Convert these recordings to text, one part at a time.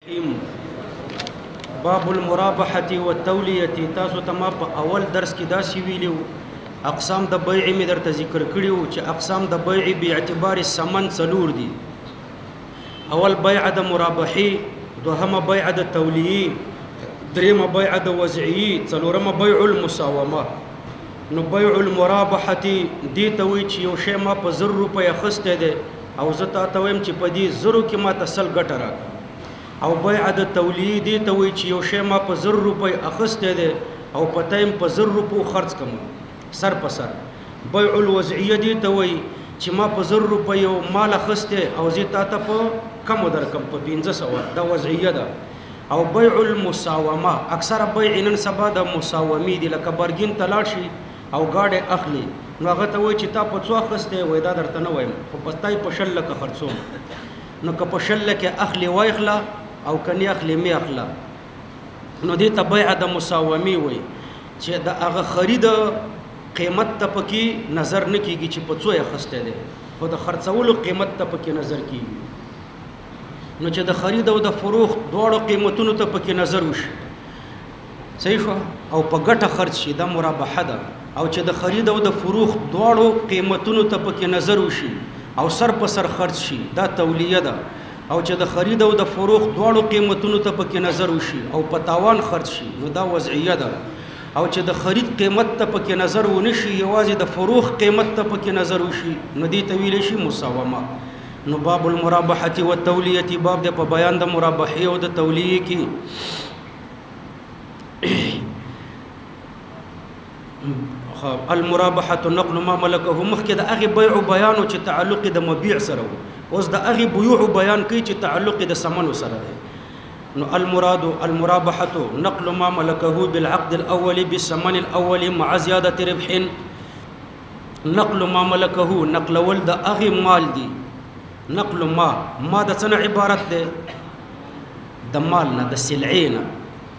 باب المرابحة والتولية. تاسو ته ما په اول درس کې دا سی ویلو اقسام د بیع می درته ذکر کړیو چې اقسام د بیع به اعتبار سمن څلور دي. اول بیع د مرابحي، دوهمه بیع د تولیه، دریمه بیع د وضعي، څلورمه بیع المساومه. نو بیع المرابحه دي ته وی چې یو شی ما په 100 روپیا خسته ده او زه ته وایم چې په دې 100 کې ما تسل ګټه راکړه. او بیع د تولیه دي ته وی چې یو شی ما په 100 روپۍ اخسته ده او په ټایم په 100 روپو خرج کوم سر په سر. بیع الوضعیه دي ته وی چې ما په 100 روپۍ مال اخسته او زه ته په کم درکم په 1500. دا وضعیه ده. او بیع المساومه اکثر بیع نن سبا د مساومي دي، لکه برګین تلاړ شي او گاډي اخلي نو هغه ته وای چې تا په څو اخسته وای دا درته نه وایم خو پستای په شل لکه خرڅوم. نو که په شل لکه اخلي وایخلا او کني اخلي می اخلا نو دې ته بیع د مساومي وای چې د هغه خرید قیمت ته پکې نظر نه کیږي چې په څو اخسته ده، خو د خرڅولو قیمت ته پکې نظر کیږي. نو چې د خرید او د فروخت دواړو قیمتونو ته پکې نظر وشي صحیح شو او په ګټه خرج شي دا مرابحه ده. او چې د خرید او د فروخت دواړو قیمتونو ته پکې نظر وشي او سر په سر خرج شي دا تولیه ده. او چې د خرید او د فروخت دواړو قیمتونو ته پکې نظر وشي او په تاوان خرج شي نو دا وضعیه ده. او چې د خرید قیمت ته پکې نظر ونشي یوازې د فروخت قیمت ته پکې نظر وشي نو دې ته ویل شي مساومه. نو باب المرابحه والتولیه باب د په بیان د مرابحه او د تولیه کې المرابحه نقل ما ملكه مخکې د هغه بيع بیان او چې تعلق د مبيع سره اوس د هغه بيوع بیان کوي چې تعلق د ثمن سره دی. نو المرابحه نقل ما ملكه بالعقد الاول بالثمن الاول مع زياده ربح. نقل ما ملكه نقل ول د هغه مال دی. نقل ما د څه عبارت ده؟ د مال نه، د سلعې نه.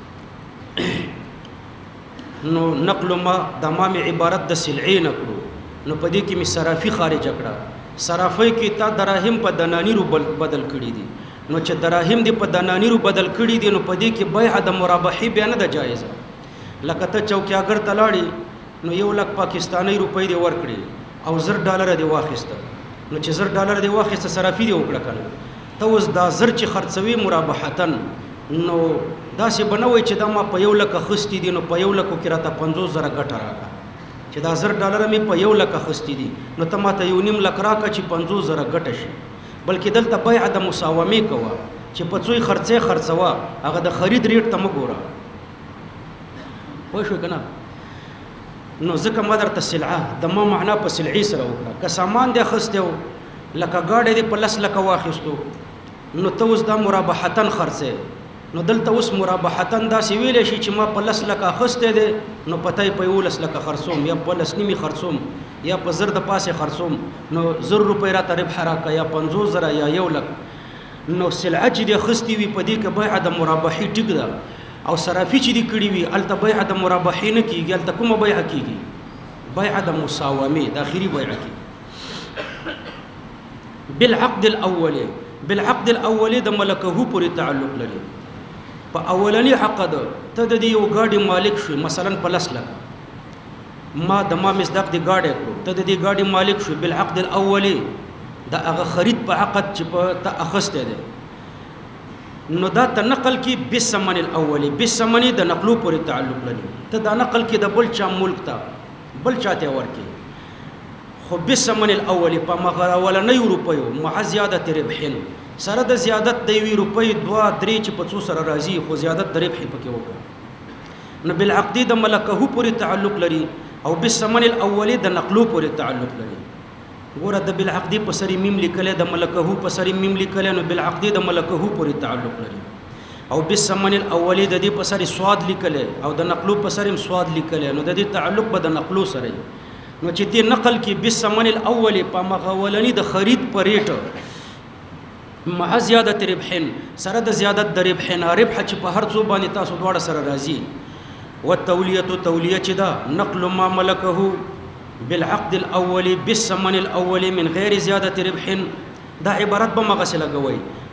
نو نقل ما د ما عبارت د سلعې نه کړو. نو په دې کې می صرافي خارج کړه. صرافي کې تا دراهم په دنانیرو بدل کړي دي. نو چې دراهم دې په دنانیرو بدل کړي دي نو په دې کې بیع د مرابحي بیان ده جایزه. لکه ته چوکیاګر تلاړي نو 1 لک پاکستاني روپۍ دې ورکړي او $10 دې واخیسته. نو چې $10 دې واخیسته صرافي دې وکړه کنه ته اوس دا زر چې خرڅوي مرابحتن نو دا سه بنوي چې دا ما په 1 لک خستی دي نو په 1 لک کې راته 50,000 ګټه راکړه. چې دا $10 مې په 1 لک خستی دي نو ته ما ته 1.5 لک راکړه چې 50,000 ګټه شي. بلکې دلته بیع د مساومه کوه چې په څوی خرڅوا هغه د خرید ریټ ته مګوره. پوه شو کنه؟ نو ځکه ما درته سلعه د ما معنا په سلعي سره وکړه. که سامان دې اخیستی لکه ګاډی دې په 10 لکه واخیستو نو ته اوس دا مرابحتن خرڅې. نو دلته اوس مرابحتن داسې ویلی شي چې ما په 10 لکه اخیستی دی نو پته یې په 11 لکه خرڅوم یا په 10 نیمې خرڅوم یا په 1000 د پاسې خرڅوم نو 1000 روپۍ راته ربح راکړه یا 50,000 یا 1 لک. نو سلعه چې دې اخیستې وي په دې کې بیع د مرابحي ټیک ده. او صرافي چې دې کړي وي هلته بیع د مرابحي نه کېږي. هلته کومه بیع کېږي؟ بیع د مساومې د آخري بیع کېږي. بالعقد الاولي د ملکه پورې تعلق لري. په اولنی عقد ته د یو ګاډي مالک شوي مثلا په 10 لک ما مصداق دی ګاډي کړو ته د دې ګاډي مالک شوي بالعقد الاولي د هغه خرید په عقد چې په ته اخسته ده نو دا تنقل کی بالثمن الاولي بالثمن د نقلو پورې تعلق لري. ته دا نقل کی د بل چا ملک ته بل چاته ورکی خو بالثمن الاولي په مغه ولنۍ روپیو مع زیادت ربح سره د زیادت د 2 روپۍ 2-3 چې په څو سره راځي خو زیادت د ربح پکې وکړه. نو بالعقد د ملکه پورې تعلق لري او بالثمن الاولي د نقلو پورې تعلق لري. ګوره د بالعقد په سری میم لیکل د ملکه په سری میم لیکل نو بالعقد د ملکه پورې تعلق لري. او بالثمن الاولي د دې په سری سواد لیکل او د نقلو په سری سواد لیکل نو د دې تعلق به د نقلو سره. نو چې دې نقل کې بالثمن الاولي په مغولنی د خرید په ریټ مع زیادت ربح سره د زیادت د ربح نه ربح چې په هر څو باندې تاسو دواړه سره راځي. والتولیه تولیه چې دا نقل ما ملکه بالعقد الاولي بالثمن الاولي من غیر زیادت ربح دا عبارت به مغسله کوي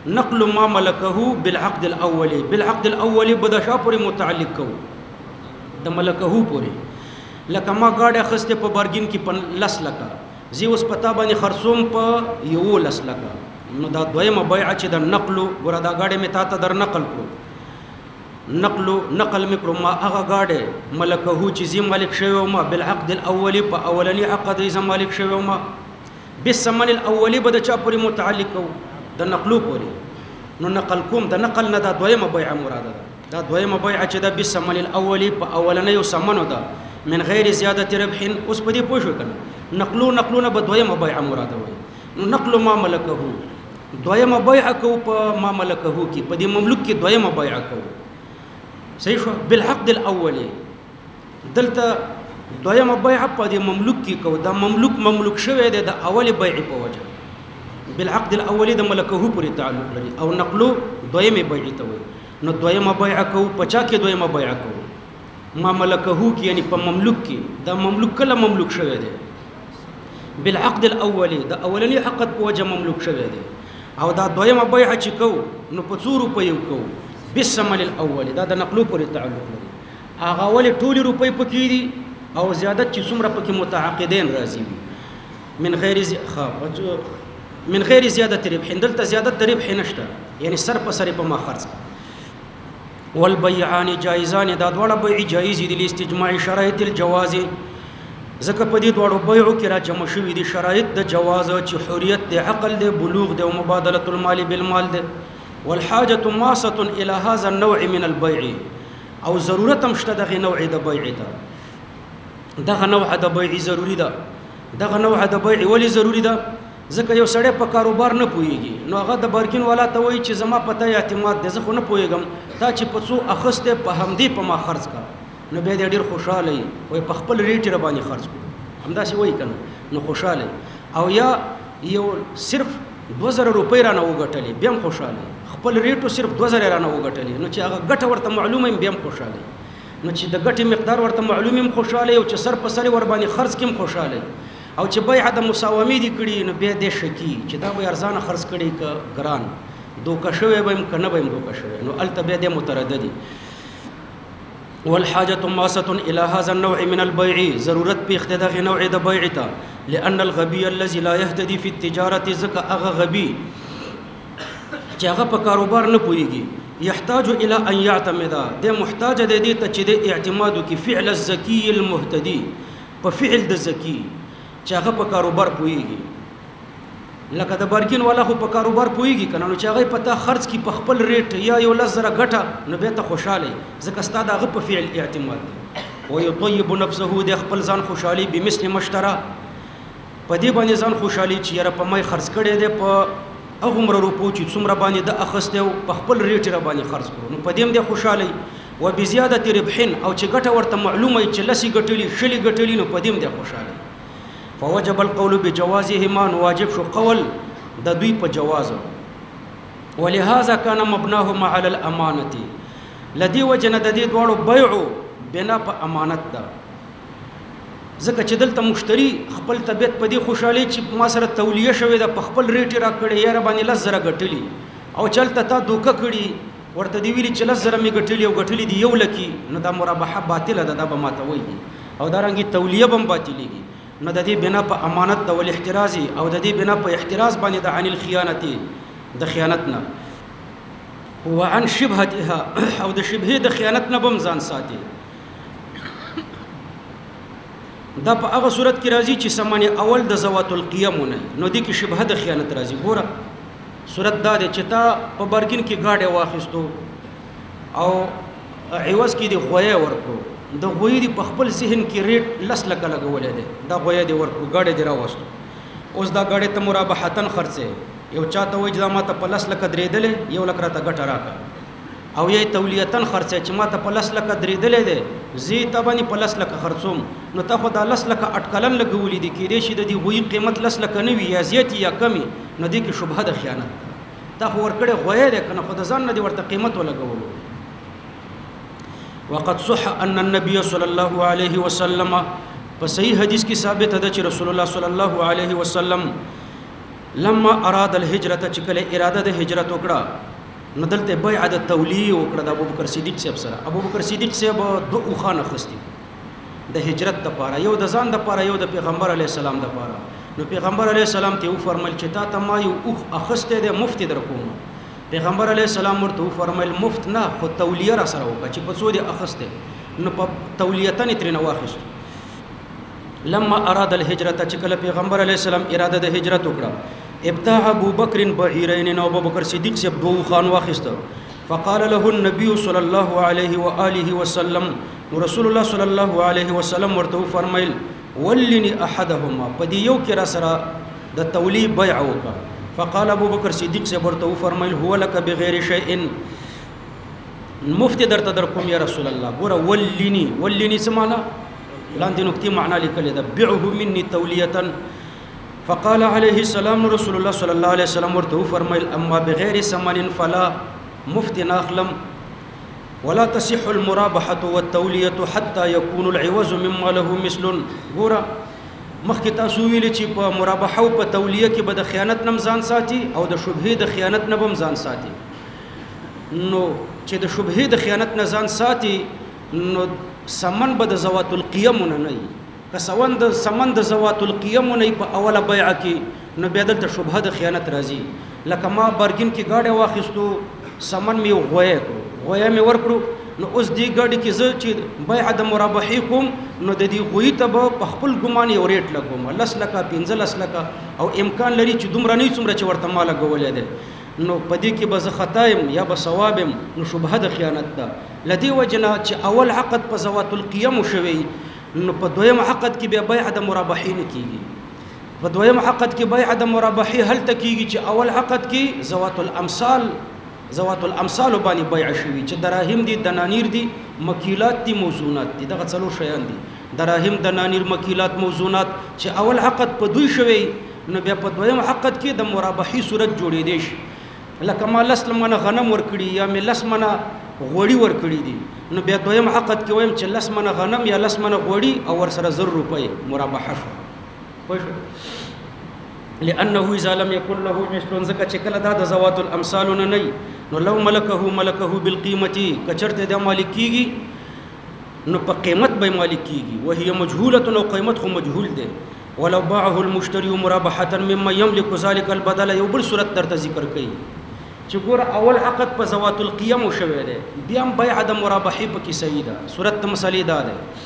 نقل ما ملکه بالعقد الاولی، بالعقد الاولی به د شا پورې متعلق کو د ملکه پورې. لکه ما گاډي اخسته په بارګین کې په 10 لکه، زی اوس پتا باندې خرڅوم په 11 لکه، نو دا دویمه بیعه چې د نقل ګره دا گاډي می تا ته در نقل کړو، نقل می کړو ما هغه گاډي ملکه چې زی مالک شوی ما بالعقد الاولی په اولنی عقد زی مالک شوی ما، بالثمن الاولی به د چا پورې متعلق کو د نقلو پورې. نو نقل کوم د نقل نه دا دویمه بیعه مراده ده. دا دویمه بیعه چې د بالثمن الاولی په اولنی ثمنو ده من غیر زیادت ربح. اوس په دې پوه شو کنه نقلونه به دویمه بیعه مراده وي. نو نقل ما ملکه دویمه بیعه کو په ما ملکه کې، په دې مملوک کې دویمه بیعه کو. صحیح شو. بالعقد الاولی دلته دویمه بیعه په دې مملوک کې کو، دا مملوک شوی دی د اولی بیعه په وجه. بالعقد الاولی د ملکه پورې تعلق لري، او نقلو دویمه بیعه ته وي. نو دویمه بیعه کو پچا کې دویمه بیعه کو ما ملکه کې، یعنی په مملوک کې. دا مملوک کله مملوک شوی دی بالعقد الاولی، د اولنی عقد په وجه مملوک شوی دی. او دا دویمه بیعه چې کو نو په 2 روپۍ کو بالثمن الاولی، دا د نقلو پورې تعلق لري. هغه ولې ټول روپۍ پکې دي او زیادت چې څومره پکې متعاقدین راځي من غیر زیادت ربح. دلته زیادت ربح نشته، یعنی سر په سر په ما خرڅ. والبيعان جائزان، دا دواړه بیع جایز دي لاستجماع شرایط الجواز، ځکه په دې دواړو بیعو کې را جمع شوي دي شرایط د جواز چې حریت د عقل د بلوغ د مبادله المال بالمال ده. والحاجه ماسه الى هذا النوع من البيع، او ضرورت هم شته دغه نوع د بیع ته. دغه نوع د بیع ضروری ده. دغه نوع د بیع ولی ضروری ده؟ ځکه یو سړی په کاروبار نه پوهیږي، نو هغه د بارکین والا ته وایي چې زما پته اعتماد دی، زه خو نه پوهیږم، تا چې په څو اخسته په همدې په ما خرڅ کا. نو بیا دې ډېر خوشاله وي په خپل ریټ را باندې خرڅ کړو، همداسې وایي کنه، نو خوشاله. او یا یو صرف 2000 روپۍ رانه وګټلې بیا هم خوشاله، خپل ریټو صرف 2000 رانه وګټلې، نو چې هغه ګټه ورته معلومه بیا هم خوشاله. نو چې د ګټې مقدار ورته معلوم هم خوشاله، او چې سر په سر ور باندې خرڅ کم خوشاله. او چې بیع د مساومې دي کړي، نو بیا دې شکی چې دا به ارزانه خرڅ کړي ک ګران دوکه شوی به کنه به دوکه شوی، نو الته بیا دې مترددي. والحاجه ماسه الى هذا النوع من البيع، ضرورت په اقتضاء نوع د بیع ته. لان الغبي الذي لا يهتدي في التجاره، زکه هغه غبي چې هغه په کاروبار نه پوهیږي، يحتاج الى ان يعتمد، د محتاج د دې ته چې د اعتماد کی فعل الزکی المهتدي، په فعل د زکی چې هغه په کاروبار پوهیږي. لکه د بارګین والا خو په کاروبار پوهیږي کنه، نو چې هغه پتا خرڅ کی په خپل ریټ یا یو لزره ګټه، نو به ته خوشاله ځکه ستاد هغه په فعل اعتماد دی. ويطيب نفسه، د خپل ځان خوشالي بمثل مشترا، په دې باندې ځان خوشالي چې یاره په مې خرڅ کړي دی په هغه عمر روپو چې څومره باندې د اخسته او په خپل ریټ را باندې خرڅ کړو، نو په دې هم د خوشالي. وبزياده ربح، او چې ګټه ورته معلومه چې لسی ګټلی شلی ګټلی، نو په دې هم د خوشالي. فوجب القول بجوازهما، واجب شو قول د دوی په جواز. ولهذا كان مبناهما على الامانه، لدی وجنه د دې دواړو بیعو بنا په امانت ده. ځکه چې دلته مشتری خپل طبيعت په دې خوشحالي چې ما سره تولیه شوې ده، په خپل ریټ را کړی یا باندې لزره غټلی، او چلته تا دوکه کړی ورته دی ویلي چې لزره می غټلی او غټلی دی یو لکی، نو دا مرابحه باطله ده، دا به ماته وایي، او دا رنګي تولیه بم باطلیږي. نو د دې بنا په امانت د ول احترازي، او د دې بنا په احتراز باندې د عن الخيانه، د خیانت نه، وعن شبهتها، او د شبهه د خیانت نه بم ځان ساتي. دا په هغه صورت کې راځي چې سمانه اول د زوات القيم نه، نو دې کې شبهه د خیانت راځي. ګوره صورت دا دی چې تا په بارګین کې گاډي واخیستو او عوض کې دی غویا ورکو، د غوی دی په خپل ذهن کې ریټ لس لکه لګولې ده، دا غویا دی ورکو گاډي دی راوستو، اوس دا گاډي ته مرابحتن خرڅه، یو چاته وای چې ما ته په لس لکه درېدلې، یو لک راته ګټه راکا، او یې تولیتن خرڅه چې ما ته په لس لکه درېدلې ده، زی ته باندې په لس لکه خرڅوم، نو ته خو دا لس لکه اٹکلن لګولې دي، کې دې شي د دې غوی قیمت لس لکه نه وي یا زیات یا کمی، نو دې کې شبهه د خیانت تا خو ورکړې غویا ده کنه، خو د ځان نه دی ورته قیمت ولګولو. وقد صح ان النبي صلى الله عليه وسلم، په صحیح حدیث کې ثابت ده چې رسول الله صلی الله علیه وسلم لما اراد الهجرت چې کله اراده د هجرت وکړه نو دلته بیعت تولیه وکړه د ابوبکر صدیق صاحب سره. ابوبکر صدیق صاحب دوه خانه خستی د هجرت لپاره، یو د ځان لپاره یو د پیغمبر علی السلام لپاره. نو پیغمبر علی السلام ته فرمایل چې تا ته ما یو اوخ اخسته د مفت در کوم. پیغمبر علی السلام ورته فرمایل مفت نه خو تولیه را سره وکړه چې په څو دې اخسته نو په تولیتن ترنه واخیست. لما اراد الهجرت چې کله پیغمبر علی السلام اراده د هجرت وکړه ابتاع ابو بکر بعیرین نو ابو بکر صدیق سے دو خان واخیست. فقال له النبي صلى الله عليه واله وسلم رسول الله صلى الله عليه وسلم ورته فرمایل ولني احدهما پدې یو کې را سره د تولی بیع وکړه. فقال ابو بکر صدیق سے ورته فرمایل هو لك بغیر شيء مفت درته در کوم یا رسول الله. ګوره ولني سمانا لاندې نقطې معنا لیکل ده بعه مني تولیه. فقال عليه السلام رسول الله صلى الله عليه وسلم ورته فرمایل اما بغیر ثمن فلا مفت ناخلم ولا تصح المرابحه والتوليه حتى يكون العوض مما له مثل. ګوره مخکې تاسو ویل چې په مرابحه او په تولیه کې به د خیانت نه ځان ساتي او د شبهه د خیانت نه هم ځان ساتي. نو چې د شبهه د خیانت نه ځان ساتي نو سمن به د زوات القيم نه نه که سمن د زوات القيم نه په اوله بیع کې نو بیا دلته شبهه د خیانت راځي. لکه ما برګین کې گاډي واخیستو سمن می غویا می ورکړو نو اوس دی گاډي کې زه چې بیع د مرابحه کوم نو د دې غوی ته په خپل ګمان یو ریټ لګوم 10 لکه 15 لکه او امکان لري چې دومره نه څومره چې ورته مال غولې ده نو پدې کې به زه خطایم یا به ثوابم نو شبهه د خیانت ده. لدی وجنه چې اول عقد په زوات القيم شوی نو په دویم عقد کې به بیع د مرابحه نه کیږي. په دویم عقد کې بیع د مرابحه هل تکیږي چې اول عقد کې زوات الامثال باندې بیع شوی چې دراهم دي دنانیر دي مکیلات دي موزونات دي دغه څلور شیان دي دراهم دنانیر مکیلات موزونات چې اول عقد په دوی شوی نو بیا په دویم عقد کې د مرابحه صورت جوړې دي شي. لکه ما لسمنه غنم ورکړي یا مې لسمنه غوړي ورکړي دي نو بیا دویم عقد کې وایم چې لسمنه غنم یا لسمنه غوړي او ور سره 100 روپۍ مرابحه شو. لانه اذا لم يكن له مثل زکه چې کله دا د زوات الامثال نه نو لو ملکه بالقیمه کچرته د مالکیږي نو په قیمت به مالکیږي وهي مجهوله او قیمت خو مجهول ده. ولو باعه المشتري مرابحه مما يملك ذلك البدل یو بل صورت درته ذکر کړي چې ګور اول عقد په زوات القيم شوه ده بیا هم بیع د مرابحه په کې صحیح ده. صورت مسلې ده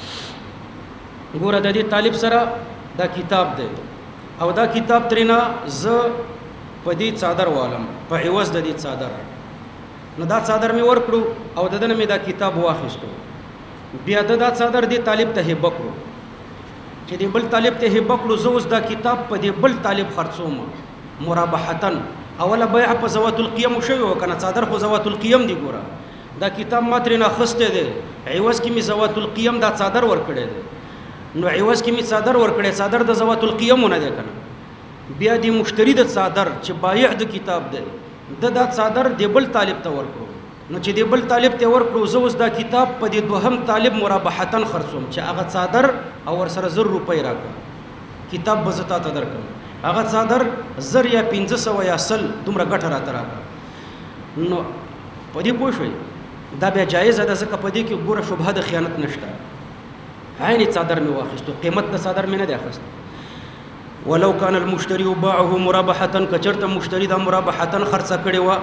ګور د دې طالب سره دا کتاب ده او دا کتاب ترنه ز په دې صادر والم په عوض د دې صادر نو دا صادر می ورکړو او دنه می دا کتاب واخیستو بیا دا صادر دې طالب ته هبه کړو چې دې بل طالب ته هبه کړو زه اوس دا کتاب په دې بل طالب خرڅوم مرابحتن. اوله بیع په زوات القيم شوی وکنه صادر خو زوات القيم دی. ګوره دا کتاب ما ترنه خسته دی عوض کې می زوات القيم دا صادر ورکړی دی نو عوض کې می صادر ورکړی صادر د زوات القيم نه دی کنه. بیا دی مشتری د صادر چې بایع د کتاب دی دا صادر دی بل طالب ته ورکړو نو چې دی بل طالب ته ورکړو زه اوس دا کتاب په دې دوهم طالب مرابحتن خرڅوم چې هغه صادر او ور سره 100 روپۍ راکړه کتاب بزتا ته درکړم هغه صادر 1000 یا 1500 یا 100 دومره ګټه راته راکړه. نو په دې پوه شئ دا بیا جایز ده ځکه په دې کې ګوره شبهه د خیانت نشته. عین صادر می واخیستو قیمت د صادر می نه دی اخیست. ولو كان المشتري باعه مرابحه کچرته مشتری دا مرابحه خرڅ کړي وا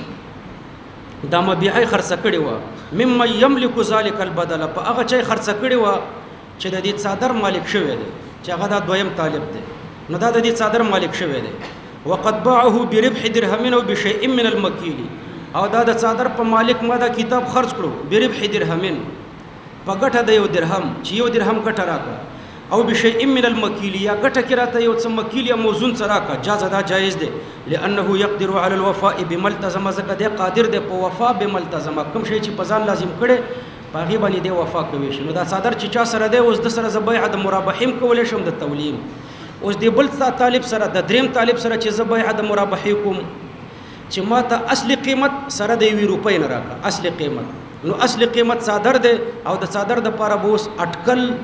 دا مبيعي خرڅ کړي وا مما يملك ذلك البدل په هغه چي خرڅ کړي وا چې د دې صادر مالک شوی دی چې هغه دا دویم طالب دی نو دا د دې صادر مالک شوی دی. وقد باعه بربح درهم او بشيء من المكيل او دا د صادر په مالک ما دا کتاب خرڅ کړو بربح درهم په ګټه د یو درهم چې یو درهم ګټه راکړه او بشيء من المكيل یا ګټه کې راته یو څه مکیل یا موزون سره راکړه جاز دا جایز دی. لانه يقدر على الوفاء بملتزم زکه دی قادر دی په وفا بملتزم کوم شی چې په ځان لازم کړي باغی باندې دی وفا کوي شنو دا صادر چې چا سره دی اوس د سره زبیع د مرابحیم کولې شم د تولیم اوس دی بل طالب سره د دریم طالب سره چې زبیع د مرابحې کوم چې ماته اصلي قیمت سره د 2 روپۍ نه راکړه اصلي قیمت نو اصلي قیمت صادر دی او د صادر د پاره بوس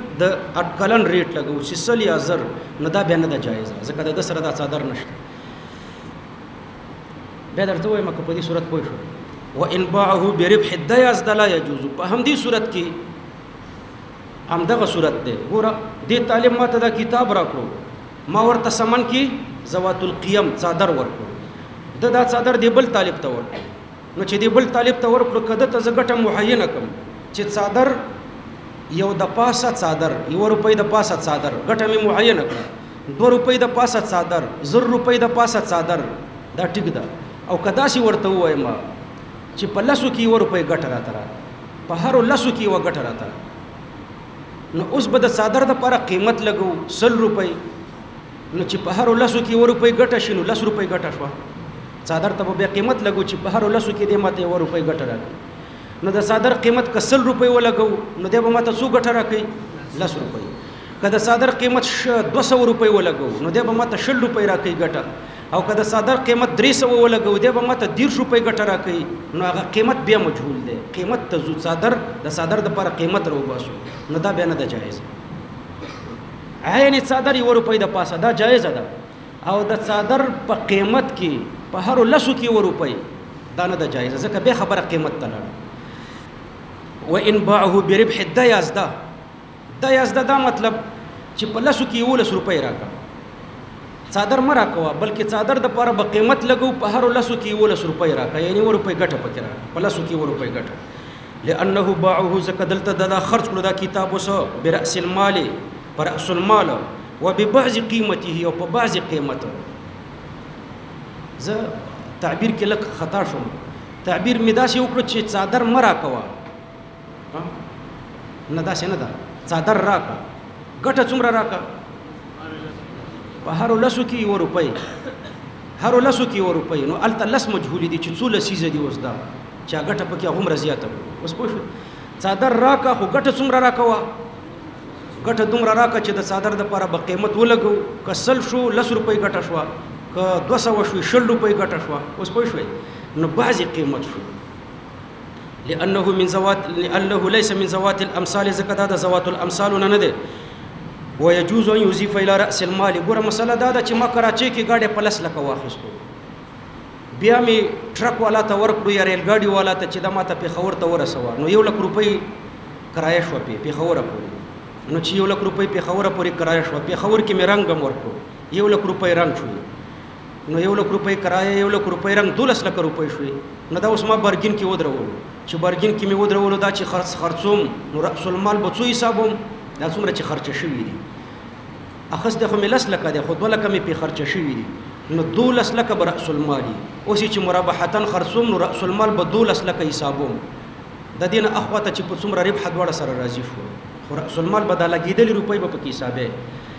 اټکلن ریټ لګو چې 100 یا 1000 نو دا بیا نه د جایز ځکه د سره د صادر نشته. بیا درته وایم که په دې صورت پوه شو وان باعه بربح د یازده لا یجوز په همدې صورت کې همدغه صورت دی ګوره دې طالب ما ته دا کتاب راکړو ما ورته سمن کې ذوات القیم څادر ورکړو دا څادر دی بل طالب ته ورکړو نو چې دی بل طالب ته ورکړو کده ته زه ګټه معینه کړم چې څادر یو د پاسه څادر یو روپۍ د پاسه څادر ګټه مې معینه کړه 2 روپۍ د پاسه څادر 0 روپۍ د پاسه څادر دا ټیک ده او کدا سي ورته وایم چې په لاسو کې 1 روپۍ ګټه راته په هر لاسو کې 1 ګټه راته نو اوس به د څادر د لپاره قیمت لګو 100 روپۍ نو چې په هر لاسو کې 1 روپۍ ګټه شي نو 10 روپۍ ګټه شو څادر ته به قیمت لګو چې په هر لاسو کې دې ماته 1 روپۍ ګټه راکړي نو د څادر قیمت که 100 روپۍ ولګو نو دې به ماته څو ګټه راکړي 10 روپۍ که د څادر قیمت 200 روپۍ ولګو نو دې به ماته 60 روپۍ راکړي ګټه او که د څادر قیمت 300 ولګو دې به ماته 150 روپۍ ګټه راکړي نو هغه قیمت بیا مجهول دی قیمت ته زو څادر د څادر د لپاره قیمت راوباسو نو دا بیا نه ده جایز عین څادر 1 روپۍ د پاسه دا جایز ده او د څادر په قیمت کې په هر لاسو کې 1 روپۍ دا نه ده جایز ځکه به خبره قیمت ته لاړه وان باعه بربح د یازده دا مطلب چې په لاسو کې 11 روپۍ راکا څادر مر راکوا بلکې څادر د لپاره به قیمت لګو په هر لاسو کې 11 روپۍ راکا یعنی 1 روپۍ ګټه پکې راکا په لاسو کې 1 روپۍ ګټه لانه باعه زکدلته دا خرج کړو دا کتاب وسو برأس المال پر رأس المال وببعض قیمته او په بعض قیمته زه تعبیر کې لک خطا شوم تعبیر می داسې وکړو چې څادر مر راکوا نه داسې نه ده څادر راکا ګټه څومره راکا په هر لاسو کې 1 روپۍ هر لاسو کې 1 روپۍ نو الته لس مجهول دي چې څو لسیزه دي اوس دا چې ګټه پکې هغومره زیاته اوس پوه شو څادر راکا خو ګټه څومره راکوا ګټه دومره راکا چې د څادر د لپاره به قیمت ولګو که 100 شو 10 روپۍ ګټه شوه که 200 شو 60 روپۍ ګټه شوه اوس پوه شوئ نو بعضې قیمت شو لانه ليس من ذوات الامثال ځکه دا د ذوات الامثال نه ده ويجوز ان يضيف الى راس المال ګوره مسله دا ده چې ما کراچۍ کې گاډي په 10 لکه واخیستو بیا می ټرک والا ته ورکړو یا ریل ګاډي والا ته چې دا ماته پېښور ته ورسوه نو 1 لک روپۍ کرایه شوه پېښوره پورې نو چې 1 لک روپۍ پېښوره پورې کرایه شوه پېښور کې مې رنګ هم ورکړو 1 لک روپۍ رنګ شوې نو 1 لک روپۍ کرایه 1 لک روپۍ رنګ 12 لک روپۍ شوې نو دا اوس ما برګین کې ودرولو چې برګین کې مې ودرولو دا چې خرڅوم نو رأس المال به څو حسابوم دا څومره چې خرچه شوي دي اخذ د خو مې 10 لکه دی خو 2 لکه مې پې خرچه شوي دي نو 12 لکه به رأس المال دي اوس چې مرابحتن خرڅوم نو رأس المال به 12 لکه حسابوم د دې نه اخواته چې په څومره ربح دواړه سره راضي شو خو رأس المال به دا لګېدلې روپۍ به پکې حسابې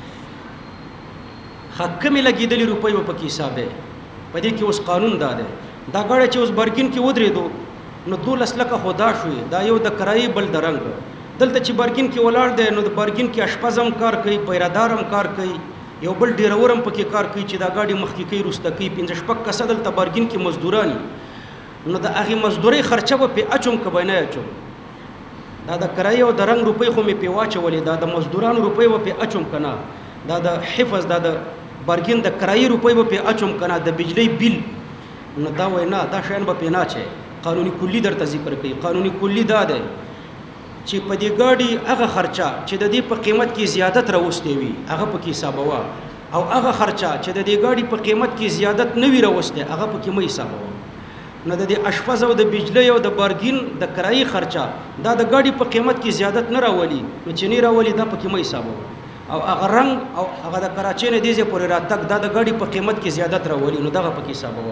کمې لګېدلې روپۍ به پکې حسابې په دې کې اوس قانون دا دی دا ګاډی چې اوس برګین کې ودرېدو نو 12 لکه خو دا شوې دا یو د کرایې بل د رنګ دلته چې برګین کې ولاړ دی نو د برګین کې اشپز هم کار کوي پیرادار هم کار کوي یو بل ډیرور هم پکې کار کوي چې دا ګاډي مخکې کوي وروسته کوي 15 کسه دلته برګین کې مزدورانی نو د هغې مزدورۍ خرچه به پې اچوم که به نه اچوم دا د کرایې او د رنګ روپۍ خو مې پې واچولې دا د مزدورانو روپۍ به پې اچوم که نه دا د حفظ دا د برګین د کرایې روپۍ به پې اچوم که نه د بجلۍ بیل نو دا وایي نه دا شیان به پې نه اچوي قانوني کلي درته ذکر کوي قانوني کلي دا دی چې په دې ګاډي هغه خرچه چې د دې په قیمت کې زیادت راوستې وي هغه پکې حسابوه او هغه خرچه چې د دې ګاډي په قیمت کې زیادت نه وي راوستې هغه پکې مه حسابوه نو د دې اشپز او د بجلی او د برګین د کرایې خرچه دا د ګاډي په قیمت کې زیادت نه راولي نو چې نه راولي دا پکې مه حسابوه او هغه رنګ او هغه د کراچۍ نه دې ځای پورې راتګ دا د ګاډي په قیمت کې زیادت راولي نو دغه پکې حسابوه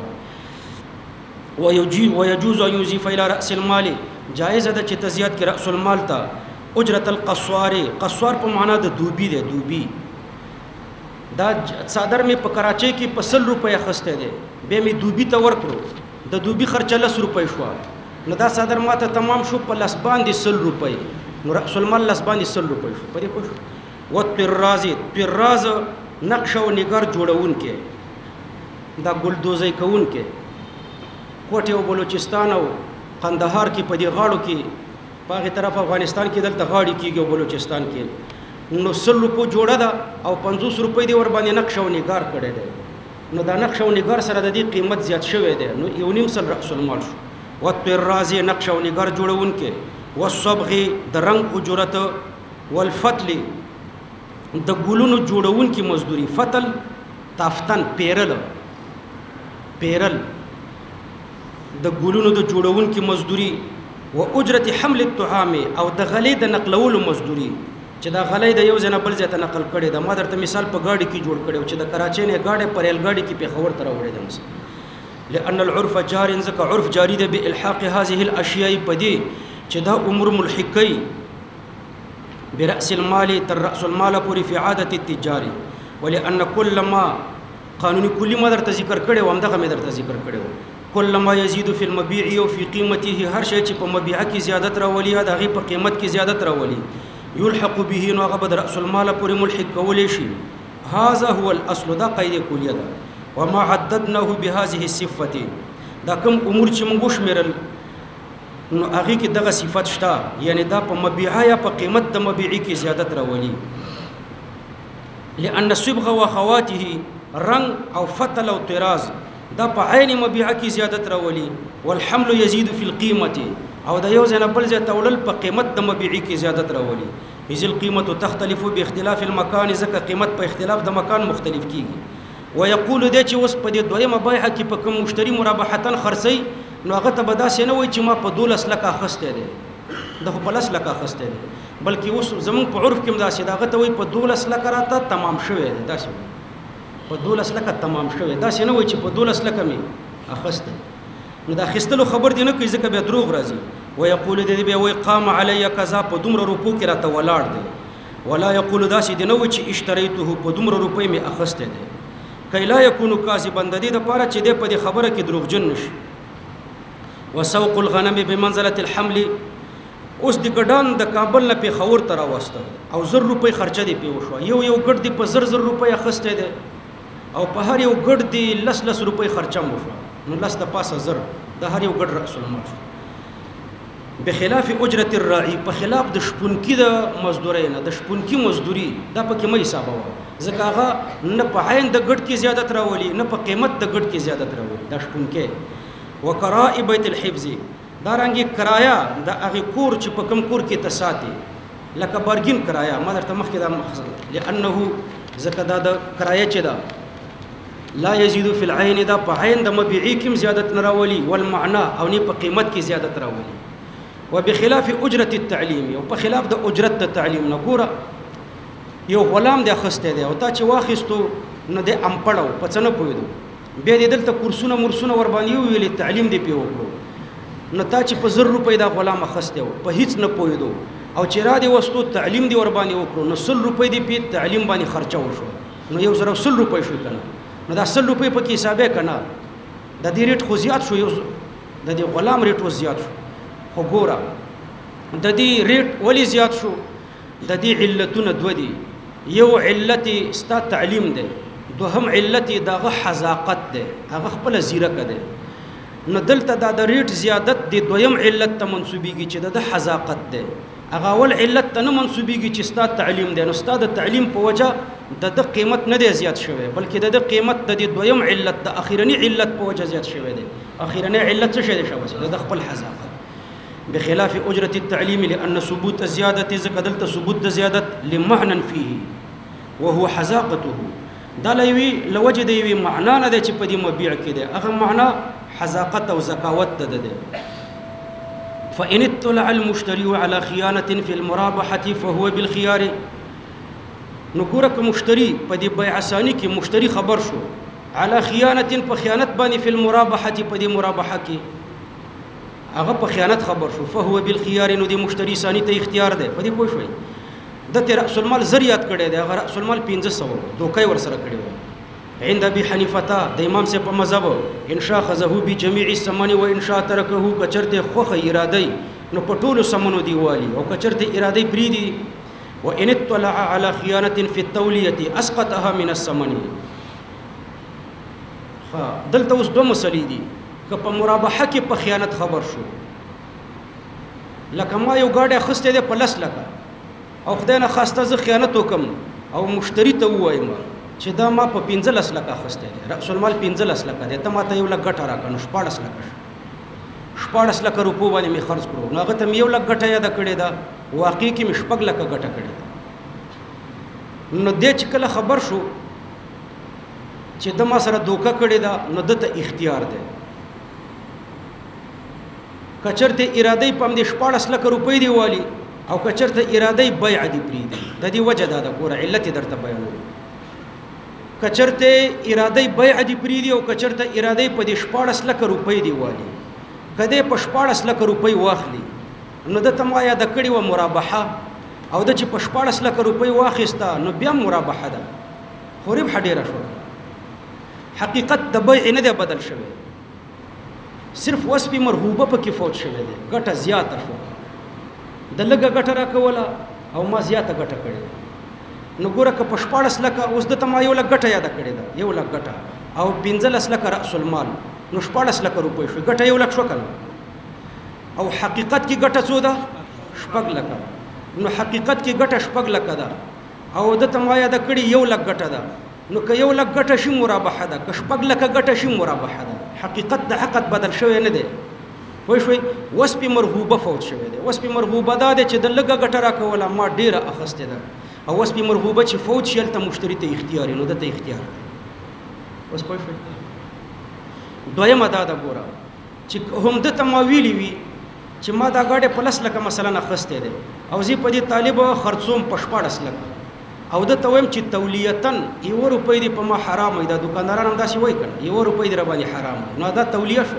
ويجوز ان يضيف الى راس المال جائز ده چې تزیات کې رأس المال ته اجرت القصوار قصوار په معنا د دوبي دی دوبي دا څادر مې په کراچۍ کې په 100 روپۍ اخیستی دی بیا مې دوبي ته ورکړو د دوبي خرچه 10 روپۍ شوه نو دا څادر ماته تمام شو په لس باندې 100 روپۍ نو رأس المال لس باندې 100 روپۍ شو په دې پوه شو طراز نقش او نګار جوړونکی دا ګلدوزۍ کوونکی کوټه او بلوچستان او قندهار کې په دې غاړو کې په هغې طرف افغانستان کې دلته غاړې کېږي او بلوچستان کې نو 100 روپو جوړه ده او 50 روپۍ دې ور باندې نقش او نګار کړی دی نو دا نقش او نگار سره د دې قیمت زیات شوی دی نو 1.5 رأس المال شو. والطراز نقش او نگار جوړونکې، والصبغ د رنگ اجرت، والفتل د ګلونو جوړونکې مزدوري، فتل تافتن پیرل د ګلونو د جوړونکې مزدوري، و اجرت حمل الطعام او د غلې د نقلولو مزدوري چې دا غلې د یو ځای نه بل ځای ته نقل کړي دا. ما درته مثال په گاډي کې جوړ کړی چې د کراچۍ نه گاډي پر ریل گاډي کې پیښور ته راوړی دی. لأن العرف جار ځکه عرف جاری دی بالحاق هذه الاشیاء پدې چې دا امور ملحقي برأس المال تر رأس المال پوری فی عادت التجار. ولأن كل ما قانوني کلی ما درته ذکر کړی و همدغه مې درته ذکر کړی و. كل ما يزيد في المبيع او في قيمته هر شی چې په مبيع کې زیادت راولي یا دغه په قیمت کې زیادت راولي يلحق به نو هغه به رأس المال پورې ملحق کولی شي. هذا هو الاصل دا قاعده کلیه ده. وما عددناه بهذه الصفه دا کوم امور چې موږ شمیرل نو هغه کې دغه صفات شته یعنی دا په مبيع یا په قیمت د مبيع کې زیادت راولي. لأن الصبغ واخواته رنگ او فتل او طراز دا په عین مبيع کې زیادت راولي. والحمل يزيد في القيمه او دا یو ځنه بل ځای تولل په قیمت د مبيع کې زیادت راولي. اذ القيمه تختلف باختلاف المكان ځکه قیمت په اختلاف د مکان مختلف کیږي. ويقول د چې اوس په دې دویمه بایعه کې په کوم مشتری مرابحتن خرڅي نو هغه ته به داسې نه وایي چې ما په 12 لک اخسته دي د خو په 10 لک اخسته دي بلکې اوس زمون په عرف کې داسې داغه ته وایي په 12 لک راته تمام شوی دی داسې په 12 لک تمام شوی داسې نه وایي چې په 12 لک می اخسته نو دا خستلو خبر دی نه کوي ځکه به دروغ راځي. ويقول دې به وایي قام علی کذا په دومره روپو کې راته ولاړ دی. ولا يقول داسې دی نه وایي چې اشتریته په دومره روپۍ می اخسته دي. کای لا یکون کاذبا د دې لپاره چې دې په دې خبره کې دروغجن نشي. وسوق الغنم بمنزله الحمل اوس د ګډان د کابل نه په خور تر واسطه او 100 روپۍ خرچه دی په وشو یو ګډ دی په 100 روپۍ اخسته دی او په هر یو ګډ دی 10 روپۍ خرچه مو شو نو لس د پاسه 1000 د هر یو ګډ رأس المال شو. بخلاف اجرت الراعي په خلاف د شپونکی د مزدورۍ نه د شپونکی مزدوري دا پکې مې حساب و ځکه هغه نه په عین د ګډ کې زیادت راولي نه په قیمت د ګډ کې زیادت راولي دا شپونکی. وقراء بیت الحفظ دا رنګي کرایا د هغه کور چې په کم کور کې تساتي لکه بارګین کرایا ما درته مخکې دا مخزن لانه ځکه دا د کرایا چې دا لا يزيد في العين دا په عین د مبيعي کې زیادت نه راولي والمعنى او نه په قیمت کې زیادت راولي. وبخلاف اجرت التعليم او په خلاف د اجرت التعليم نه ګوره یو غلام د اخسته دی او تا چې واخستو نه د امپړو په څنګه پویدو بیا دې دلته کورسونه مرسونه ور باندې ویلې تعلیم دی پیو کړو نو تا چې په 100 روپۍ دا غلام اخسته و په هیڅ نه پویدو او چې را دي وستو تعلیم دی ور باندې وکړو نو 100 روپۍ دی په تعلیم باندې خرچه وشو نو یو سره 100 روپۍ شو کنه نو دا 100 روپۍ په کې حسابه کنه د دې ریټ خو زیات شو یو د دې غلام ریټ و زیات شو خو ګوره د دې ریټ ولی زیات شو د دې علتونه دو دي. یو علت ستا تعلیم دی دوهم علت دغه حذاقت دی هغه خپل زیرک دی نو دلته دا د ریټ زیادت دی دویم علت ته منسوبېږي چې د حذاقت دی هغه ول علت ته نه منسوبېږي چې ستا تعلیم دی نو ستا د تعلیم په وجه د قیمت نه دی زیات شوی بلکې د قیمت د دویم علت د اخیرنی علت په وجه زیات شوی دی. اخیرنی علت څه شی دی شوی د خپل حذاقت. بخلاف اجرت التعليم لان ثبوت الزياده زكدلت ثبوت الزياده لمعنى فيه وهو حذاقته دا لوي لوجد وي معنى نه دي چې په دې مبيع کې ده هغه معنى حذاقت او زکاوت ده. فان اطلع المشتري على خيانه في المرابحه فهو بالخيار نګورک مشتري په دې بيع ثاني کې مشتري خبر شو على خيانه په خیانت باندې في المرابحه په دې مرابحه کې هغه په خیانت خبر شو فهو بالخيار نو دی مشتری ثانی ته اختیار ده په دې پوه شوي د تیر رأس المال زریات کړي ده هغه رأس المال 1500 دوکای ور سره کړي و عند ابي حنیفه د امام سے په مذهب انشاء خذه بجميع الثمن وانشاء تركه کچرته خوخه ارادي نو پټولو سمنو دی والی او کچرته ارادي بریدي وان اطلع على خيانه في التوليه اسقطها من الثمن. دلته اوس دوه مسلې دي که په مرابحه کې په خیانت خبر شو لکه ما یو گاډي خسته ده په 10 لکه او خدای نه خواسته زه خیانت وکم او مشتری ته وایم چې دا ما په 15 لک اخسته دی رأس المال 15 لک دی ته ما ته 1 لک ګټه راکړه 14 لک 14 لک روپو باندې می خرج کړو نو هغه ته 1 لک ګټه یاد کړې ده واقعي کې می 6 لک ګټه کړې ده نو دې چې کله خبر شو چې د ما سره دوکه کړې ده نو دته اختیار ده کچرته اراده پم دې 14 لک روپۍ دی والی او کچرته اراده بیع دی پری دی د دې وجه ده ګوره علت درته بیانوم کچرته اراده بیع دی پری دی او کچرته اراده په دې 14 لک روپۍ دی والی کده په 14 لک روپۍ واخلي نو د تم یا د کړي و مرابحه او د چې په 14 لک روپۍ واخستا نو بیا مرابحه ده خو ربح ډیره شو حقیقت د بیع نه دی بدل شوی صرف وسب مرغوبه پکې فوت شوی دی ګټه زیاته شو د لګه ګټه را کوله او ما زیاته ګټه کړې نو ګوره که په 14 لک اوس د تم یو لک ګټه یاد کړې ده 1 لک ګټه او 15 لک رأس المال نو 14 لک روپۍ شو ګټه 1 لک شو کنه او حقیقت کې ګټه څو ده 6 لک نو حقیقت کې ګټه 6 لک ده او د تمایا د کړي 1 لک ګټه ده نو که 1 لک ګټه شي مرابحه ده که 6 لک ګټه شي مرابحه ده حقیقت د عقد بدل شوی نه دی وای شوي وسب مرغوبه فوت شوی دی وسب مرغوبه ده چې د لګه ګټه را کوله ما ډیره اخسته ده او وسب مرغوبه چې فوت شي ته مشتری ته اختیار نو د ته اختیار اوس پوه شئ دویمه دا ده ګوره چې هم د تمویلی وي چې ما دا ګاډه پلس لکه مثلا اخسته ده او زی په دې طالب خرڅوم په 14 لک او د تویم چې تولیتن 1 روپۍ دی په ما حرام دی دکانداران هم داسې وای کړه 1 روپۍ دی باندې حرام نو دا تولیه شو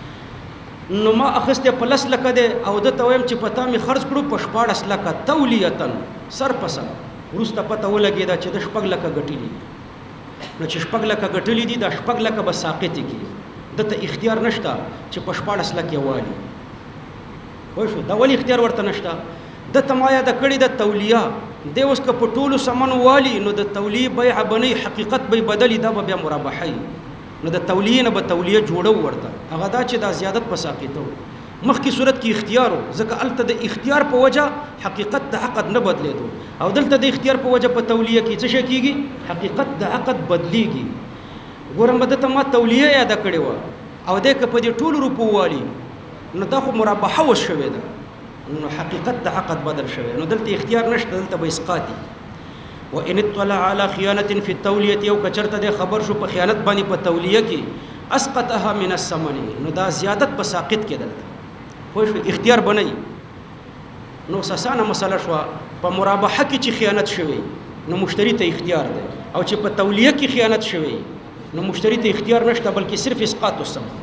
نو ما اخسته پلس لک ده او د تویم چې پتا می خرج کړو په 14 لک تولیتن سر پسن ورسته پته ولګی دا چې د 6 لک ګټلی نو چې 6 لک ګټلی دي دا 6 لک به ساقط کی دته اختیار نشته چې په 14 لک یوالي وای شو دا ولی اختیار ورته نشته د تمایا د کړي د تولیه د اوس که په ټولو سمن والی نو د تولیه بیع بنی حقیقت به بدلی دا به بیا مرابحه نو د تولیه نه به تولیه جوړو ورته هغه دا چې دا زیادت په ساقطو مخکې صورت کې اختیارو ځکه الته د اختیار په وجه حقیقت د عقد نه بدلیدو او دلته د اختیار په وجه په تولیه کې څه شي کیږي حقیقت د عقد بدلیږي ګورم بده ته ما تولیه یاد کړې و او د ک په دې ټولو روپو والی نو دا خو مرابحه وشوي ده نو حقیقت د عقد بدل شوی نو دلته اختیار نشته دلته به اسقاطي وان اطلع على خيانه في التوليه او کچرته د خبر شو په خیانت باندې په تولیه کې اسقطها من الثمن نو دا زیادت په ساقط کې دلته خو اختیار بنئ نو ساسانه مسله شو په مرابحه کې چې خیانت شوی نو مشتری ته اختیار ده او چې په تولیه کې خیانت شوی نو مشتری ته اختیار نشته بلکې صرف اسقاط الثمن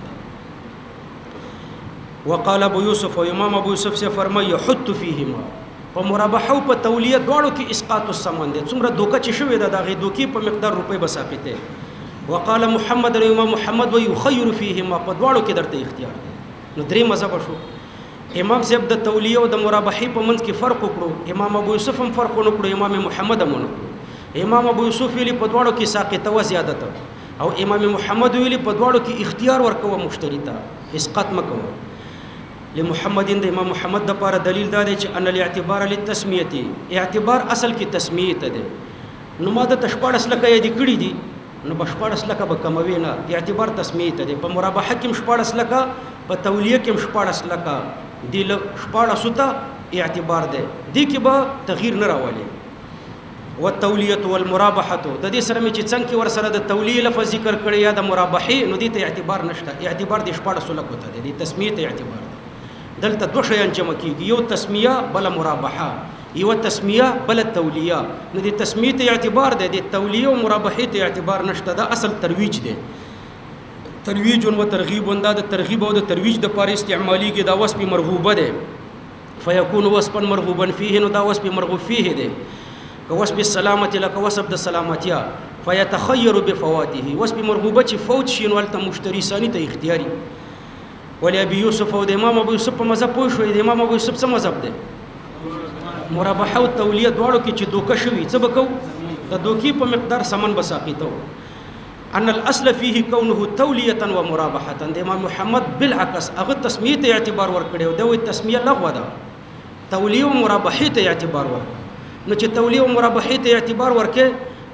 وقال ابو يوسف و امام ابو يوسف سے فرمایي يحط فيهما په مرابحه او په تولیه دواړو کې اسقاط الثمن دي څومره دوکه چې شوی ده دغه دوکي په مقدار روپۍ بساقته وقال محمد امام محمد و يخير فيهما په دواړو کې درته اختیار دي نو درې مذهب شو امام صاحب د تولیه او د مرابحه په منځ کې فرق وکړو امام ابو يوسف هم فرق وکړو امام محمد هم وکړو امام ابو يوسف ویلي په دواړو کې ساقته و زیادت او امام محمد ویلي په دواړو کې اختیار ورکوه مشتری ته اسقاط مکوه لمحمد د امام محمد د لپاره دلیل دا دی چې ان الاعتبار للتسمیه اعتبار اصل کې تسمیه ته دی نو ما د 14 لک یې د کړي دي نو 14 لک به کموي نه اعتبار تسمیه ته دی په مرابحه کې 14 لک په تولیه کې 14 لک دی 14 ته اعتبار دی دی کې به تغییر نه راولي والتولیه والمرابحه د دې سره چې څنګه ور سره د تولیه لفظ ذکر کړی یا د مرابحه نو دې ته اعتبار نشته اعتبار د 14 لک ته دی تسمیه ته اعتبار دی دلته دوه شیان جمع کیږي یو تسمیه بل مرابحه یو تسمیه بل تولیه نو د تسمیه ته اعتبار دی د تولیه او مرابحه ته اعتبار نشته دا اصل ترویج دی ترویج او ترغیب وندا د ترغیب او د ترویج د پاره استعمالي کې دا وصف مرغوبه دی فیکون وصفا مرغوبا فيه نو دا وصف مرغوب فيه دی وصف السلامه لك وصف د سلامتیا فيتخير بفواته وصف مرغوبه چې فوت شي نو الته مشتری ثاني ته اختیاري ولی ابي يوسف او د امام ابو يوسف په مذهب پوه شو د امام ابو يوسف څه مذهب دی مرابحه او تولیه دواړو کې چې دوکه شوی څه بکو د دوکي په مقدار سمن بساقیتو ان الاصل فيه كونه تولیه ومرابحه د امام محمد بالعکس هغه تسمیه ته اعتبار ورکړي او د تسمیه لغوه ده تولیه او مرابحه ته اعتبار ورکړي نو چې تولیه او مرابحه ته اعتبار ورکړي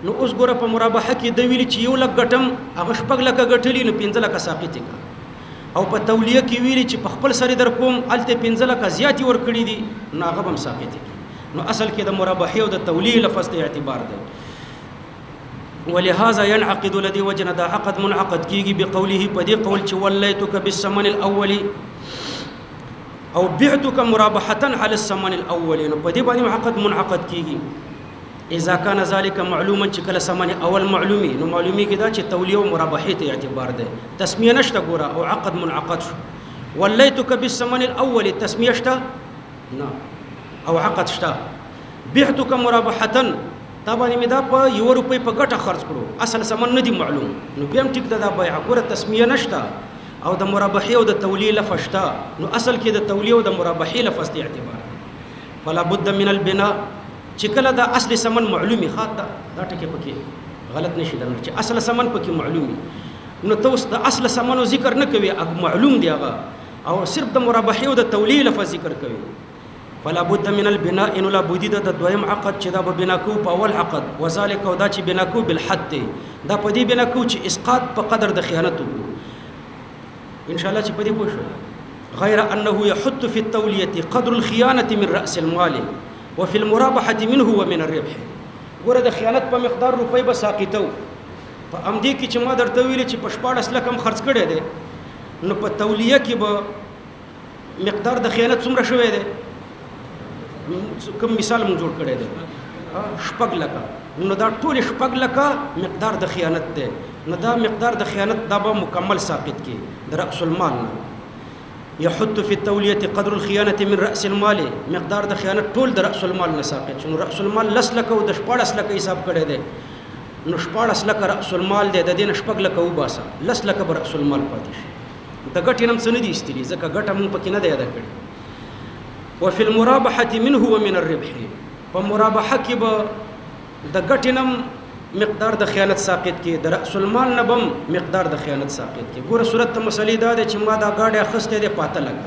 نو اوس ګوره په مرابحه کې د ویلي چې 1 لک ګټم هغه 6 لک ګټلی نو 15 لک ساقط کا او په تولیه کې ویلي چې په خپل سره در کوم الته 15 لک زیاتی ور کړی دي نو هغه هم ساقط کی نو اصل کې د مرابحه او د تولیه لفظ ته اعتبار دی ولهذا ينعقد الذي وجن دا عقد منعقد کیږي بقوله پدې قول چې ولیتک بالثمن الاول او بعتك مرابحه على الثمن الاول نو پدې باندې عقد منعقد کیږي اذا كان ذلك معلوما چې کله ثمن اول معلومي نو معلومي کې دا چې تولیه او مرابحه ته اعتبار ده تسمیه نشته ګوره او عقد منعقد شو ولیتک بالثمن الاول تسمیه شته نه او عقد شته بعتك مرابحه طبعا می دا په 1 روپۍ په ګټه خرج کړو اصل ثمن نه دی معلوم نو بیا هم ټیک ده دا بیع ګوره تسمیه نشته او د مرابحه او د تولیه لفظ شته نو اصل کې د تولیه او د مرابحه لفظ ته اعتبار فلا بد من البناء چې کله دا اصل ثمن معلومي خاطه دا ټکی پکې غلط نشي درنه چې اصل ثمن پکې معلومي نو توس د اصل ثمن ذکر نه کوي معلوم دی هغه او صرف د مرابحه او د تولیه لفظ ذکر کوي فلا بد من البناء ان لا بد د دویم عقد چې دا به بنا کو په اول عقد وذلك او دا چې بنا کو بالحد دا په دې بنا کو چې اسقاط په قدر د خیانت ان شاء الله چې په دې پوه شو غیر انه يحط في التوليه قدر الخيانه من راس المال وفي المرابحه منه ومن الربح ګوره د خیانت په مقدار روپۍ به ساقطو په امدی کې چې ما درته ویل چې په 14 لک هم خرج کړي دي نو په تولیه کې به مقدار د خیانت څومره شوی دی کوم مثال مون جوړ کړی دی 6 لک نو دا ټول 6 لک مقدار د خیانت دی نو دا مقدار د خیانت دا به مکمل ساقط کی د رأس المال نه يحط في التوليه قدر الخيانه من راس المال مقدار د خیانت ټول د رأس المال نه ساقط شنو رأس المال لس لک او د 14 لک حساب کړی دی نو 14 لک رأس المال دی د دې 6 لک وباسه لس لک بر رأس المال پاتې شي د ګټې نم څه نه دي استلی ځکه ګټه مونږ پکې نه دی ادا کړی وفي المرابحه منه ومن الربح په مرابحه کې به د ګټې نم مقدار د خیانت ساقط کې د رأس المال نبم مقدار د خیانت ساقط کې ګوره صورت ته مسلې دا ده چې ما دا گاډي اخسته ده پاته لگا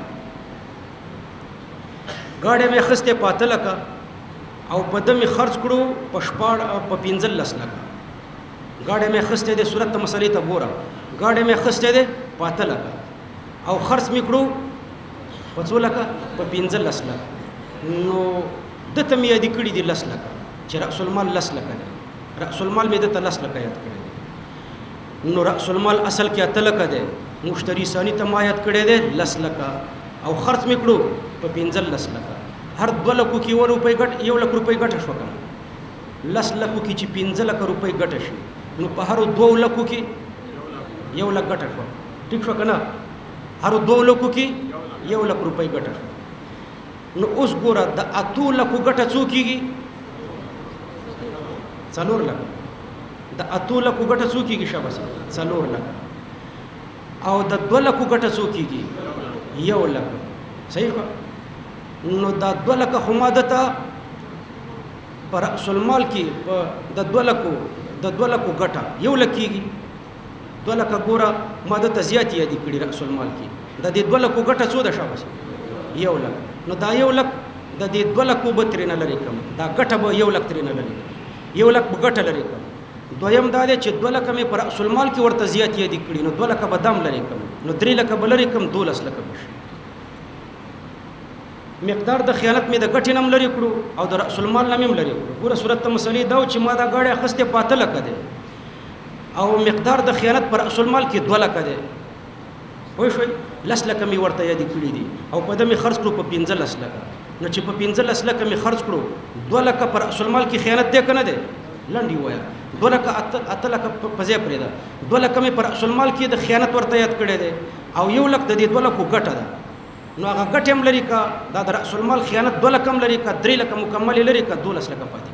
گاډي مې اخسته پاته لگا او په دمه خرج کړو په 15 لگا گاډي مې اخسته ده صورت ته مسلې ته ګوره گاډي مې اخسته ده پاته لگا او خرج مې کړو په 16 لگا په 15 لگا نو د تمې دې کړې دي 10 لگا چې رأس المال 10 لگا ده رأس المال مې د 10 لک یاد کړی نو رأس المال اصل کې 8 لک ده مشتری ثانی ته ما یاد کړی ده 10 لک او خرج مې کړو په 15 لک هر 2 لک کې 1 روپۍ ګټ 1 لک روپۍ ګټ شو کنه 10 لک کې چې 15 لک روپۍ ګټ شي نو په هر 2 لک کې 1 لک ګټ شو ٹھیک شو کنه هر 2 لک کې 1 لک روپۍ ګټ شو نو اوس ګوره د 8 لک ګټ څو کېږي څلور لک د 8 لک ګټه څو کېږي شابه څلور لک او د 2 لک ګټه څو کېږي 1 لک صحیح نو دا 2 لک خو ما دته پر رأس المال کې د 2 لک ګټه 1 لک کېږي 2 لک ګوره ما دته زیات یادې کړي رأس المال کې د دې 2 لک ګټه څو ده شابه 1 لک نو دا 1 لک د دې 2 لک به ترې نه لري کم دا ګټه به 1 لک ترې نه لري 1 لک ګټه لري کوم دویم دا دی چې 2 لک مې پر رأس المال کې ورته زیات یادې کړي نو 2 لک به دام لري کوم نو 3 لک به لري کوم 12 لک بشي مقدار د خیانت مې د ګټې نم لري کړو او د رأس المال نم لري کړو ګوره صورت ته مسلې دا چې ما دا گاډي اخسته 5 لک ده او مقدار د خیانت پر رأس المال کې 2 لک ده وای شوي 10 لک مې ورته یادې کړي دي او په دمه خرج کړو په 15 لک نو چې په 15 لک مې خرج کړو 2 لک پر رأس المال کې خیانت ده کنه ده لنډي وایا 2 لک 8 لک په ځای پرې ده 2 لک مې پر رأس المال کې د خیانت ورته یاد کړي ده او 1 لک د دې 2 لک ګټه ده نو هغه ګټه هم لري کا دا د رأس المال خیانت 2 لک هم لري کا 3 لک مکمل لري کا 12 لک پاتې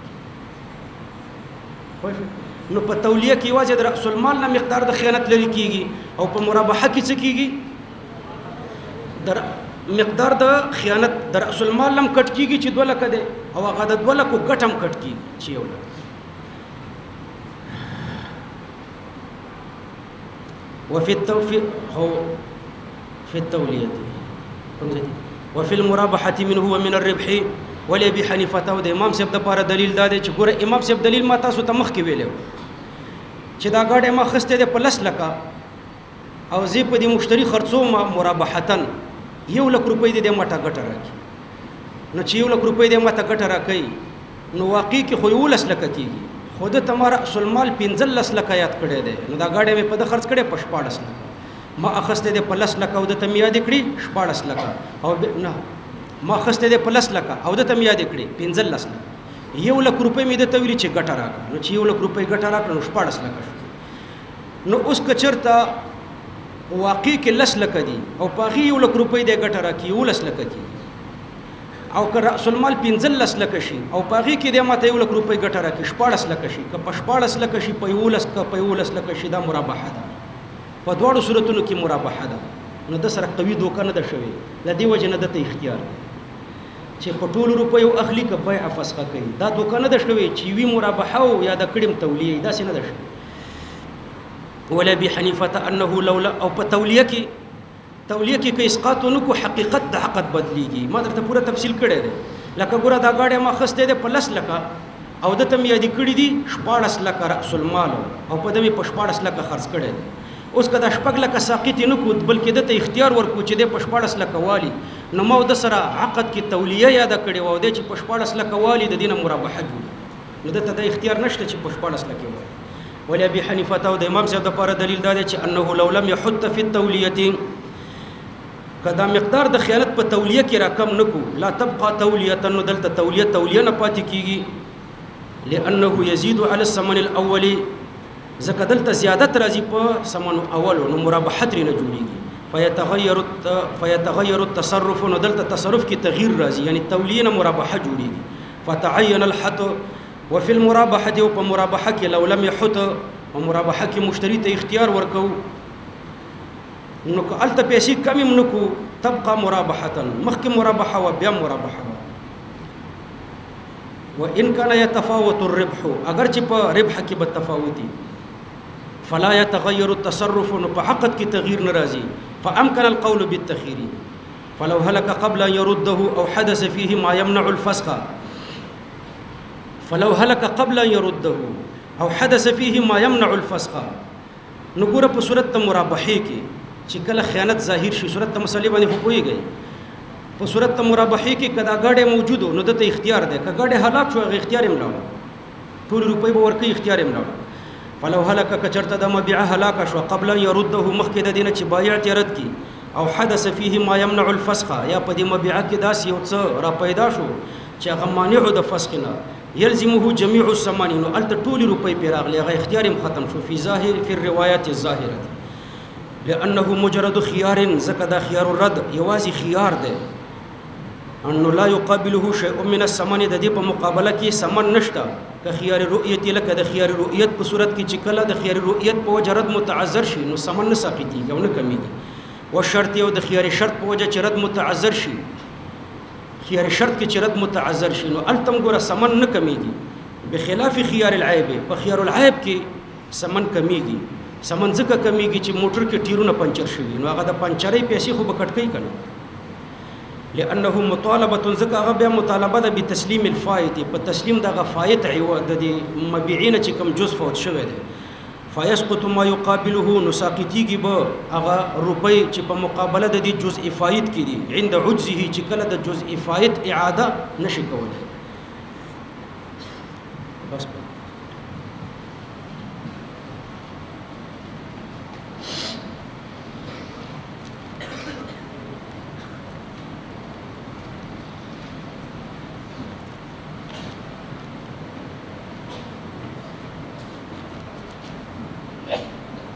کی نو په تولیه کې واجب د رأس المال نه مقدار د خیانت لري کیږي او په مرابحه کې څه کیږي در مقدار د خیانت د رأس المال لم کټ کیږي چې 2 لک ده او هغه د 2 لک ګټم کټ کیږي چې 1 لک وفي التوفيق هو في التوليه وفي المرابحه منه ومن الربح ولی ابي حنیفه او د امام صاحب د لپاره دلیل دا دی چې ګوره امام صاحب دلیل ما تاسو ته مخکې ویلو چې دا ګاډی ما خسته ده په 10 لکه او زی په دې مشتری خرڅو ما مرابحتن 1 لک روپۍ دې ماته ګټه راکړي نو چې 1 لک روپۍ دې ماته ګټه راکړي نو واقعي کې خو 11 لکه کېږي خود تمہارا اصل مال 15 لکه یاد کړی دی نو دا ګاډی مې په د خرڅ کړي په 14 لکه ما اخسته دې په 10 لکه او د تم یاد کړی 14 لکه او نه ما اخسته دې په 10 لکه او د تم یاد کړی 15 لکه 1 لک روپۍ مې د تویل چې ګټه راکړه نو چې 1 لک روپۍ ګټه راکړه نو 14 لکه نو اوس کچرتا واقعي کې 10 لکه دي او پاغي 1 لک روپۍ د ګټه راکړي 11 لکه کی او که رأس المال 15 لکه شي او پاغي کې د ماته 1 لک روپۍ ګټه راکړي 14 لکه شي که په 14 لکه شي په 11 لکه شي دا مرابحه ده په دواړو صورتونو کې مرابحه ده نو د سره قوي دوکه نه ده شوی لدی وجه نه د اختیار چې په ټولو روپیو اخلي که بیع فسخه کوي دا دوکه نه ده شوی چې وی مرابحه او یا د کړم تولیه دا څه نه ده شوی ولا ابي حنیفه انه لولا او په تولیه کې کې اسقاط نکو حقیقت د حقت بدلیږي ما درته پوره تفصیل کړی دی لکه ګوره دا گاډی ما خسته ده په 10 لکه او د تم یادی کړی دي 14 لکه رأس المال او په دمه په 14 لکه خرڅ کړی دی اوس کدا شپږ لکه ساقط نه کو بلکې د ته اختیار ورکو چې د 14 لکه والی نو ما د سره عقد کې تولیه یاد کړی و د چې 14 لکه والی د دینه مرابحه جوړ نو د ته د اختیار نشته چې 14 لکه والی ولی ابي حنیفه او د امام صاحب د لپاره دلیل دا دی چې انه لو لم يحط في التوليه کدا مقدار د خیانت په تولیه کې راکم نکو لا تبقى تولیه نو دلته تولیه نه پاتې کیږي لانه يزيد على الثمن الاول زکه دلته زیادت راځي په ثمن اول نو مرابحت لري جوړیږي فيتغير التصرف نو دلته تصرف کې تغییر راځي یعنی تولیه نه مرابحه جوړیږي فتعين الحط وفي المرابحه او په مرابحه کې لو لم يحط او مرابحه کې مشتری ته اختیار ورکو نو که الته پیسې کم نکو تبقى مرابحه مخک مرابحه و بیا مرابحه وان كان يتفاوت الربح اگر چې په ربح کې به تفاوتي فلا يتغير التصرف نو په عقد کې تغییر ناراضي فامكن القول بالتخيير فلو هلك قبل ان يرده او حدث فيه ما يمنع الفسخ فلو هلك قبل ان يرده او حدث فيه ما يمنع الفسخ نګوره په صورت مرابحه کې چې کله خیانت ظاهر شي صورت مسلې باندې حقوقي په صورت مرابحه کې کدا ګاډه موجودو نو د اختیار ده کګاډه هلاک شو اختیار هم لاله ټول روپۍ به ورکې اختیار هم لاله فلو هلك کچرته د مبيع هلاک شو قبل ان يرده مخکې د دینه چې بایع رد کی او حدث فيه ما يمنع الفسخ یا په دې مبيع کې داس یو څه را پیدا شو چې هغه مانع د فسخ نه يلزمه جميع الثمانين الت طول روپۍ پیراغلی هغه اختیار هم ختم شو فی ظاهر فی الروايات الظاهره لانه مجرد خيار زکدا خيار الرد یوازي خيار ده انه لا يقابله شيء من الثمن د دې په مقابله کې ثمن نشته که خيار رؤیت لکه د خيار رؤیت په صورت کې چې کله د خيار رؤیت په وجه رد متعذر شي نو ثمن نه ساقطيږي او نه کمیږي او شرط یو د خيار شرط په وجه چې رد متعذر شي خيار شرط کې چې رد متعذر شي نو التم ګره ثمن نه کمیږي بخلاف خيار العيب په خيار العيب کې ثمن کمیږي ثمن ځکه کمیږي چې موټر کې ټیرونه پنچر شوي نو هغه د پنچرې پیسې خو به کټکې کنه لانه مطالبه ځکه هغه بیا مطالبه ده بتسلیم الفائت په تسلیم دغه فائت عوض د مبيعين چې کم جزء فوت شوی دی فيسقط ما يقابله نساقطيږي به هغه روپۍ چې په مقابله د دې جزء فائت کې دي عند عجزه چې کله د جزء فائت اعاده نشي کولای بس